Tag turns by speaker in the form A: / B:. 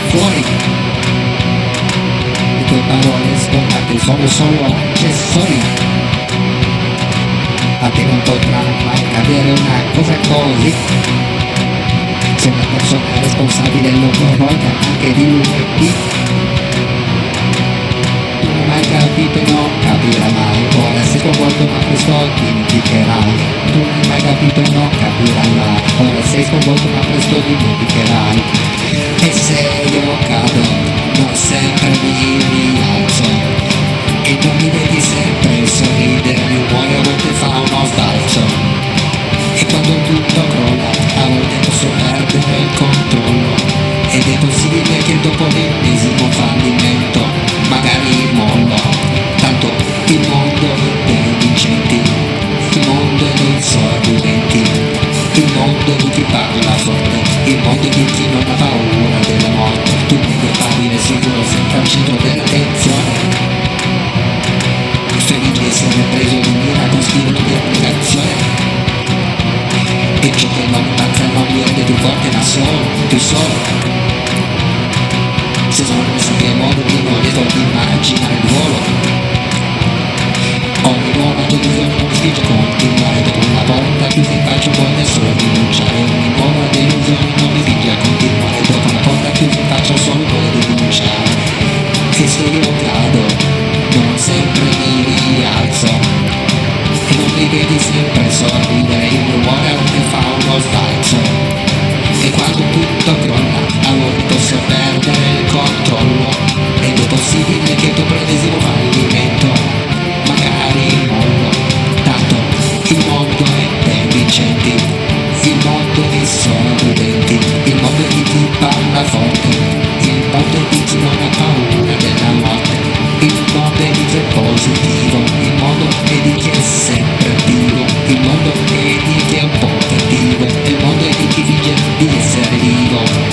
A: fuori. Le tue parole sfondate sono solo accessori. A te non potrà mai cadere una cosa così. Sei una persona responsabile, lo vorrei anche di lunedì. Tu non hai mai capito e non capirai mai. Ora sei sconvolto ma presto dimenticherai. Tu non hai mai capito e non capirai mai. Ora sei sconvolto ma presto dimenticherai. E se io cado non sempre mi rialzo. E tu mi vedi sempre sorridere, il cuore a volte fa uno sbalzo. E quando tutto crolla, a volte posso perdere il controllo. Ed è possibile che dopo l'ennesimo fallimento magari mollo. Tanto il mondo dei vincenti, il mondo dei sopravviventi, il mondo di chi parla forte, il mondo di chi non ha paura della morte. Tu meglio stabile, sicuro, sempre al centro dell'attenzione. Felice di essere preso di mira con stile di applicazione. E ciò che non avanza non mi rende più forte ma solo, più solo. Se sono messo che modo di non riesco ad immaginare il volo. Ogni nuova delusione non mi spinge a continuare. Dopo una volta chiusa in faccia voglio solo rinunciare. Ogni nuova delusione non mi spinge a continuare. Dopo una volta chiusa in faccia solo voglio rinunciare. E se io cado non sempre mi rialzo. E non mi vedi sempre sorridere, il mio cuore a volte fa uno sbalzo. E quando tutto crolla, a volte posso perdere il controllo. Ed è possibile che dopo l'ennesimo fallimento magari mollo. Tanto il mondo è dei vincenti, il mondo dei sopravviventi, il mondo di chi parla forte, il mondo di chi non ha paura della morte, il mondo è di chi è positivo, il mondo è di chi è sempre vivo, il mondo è di chi è un po' cattivo, il mondo è di chi finge di essere vivo.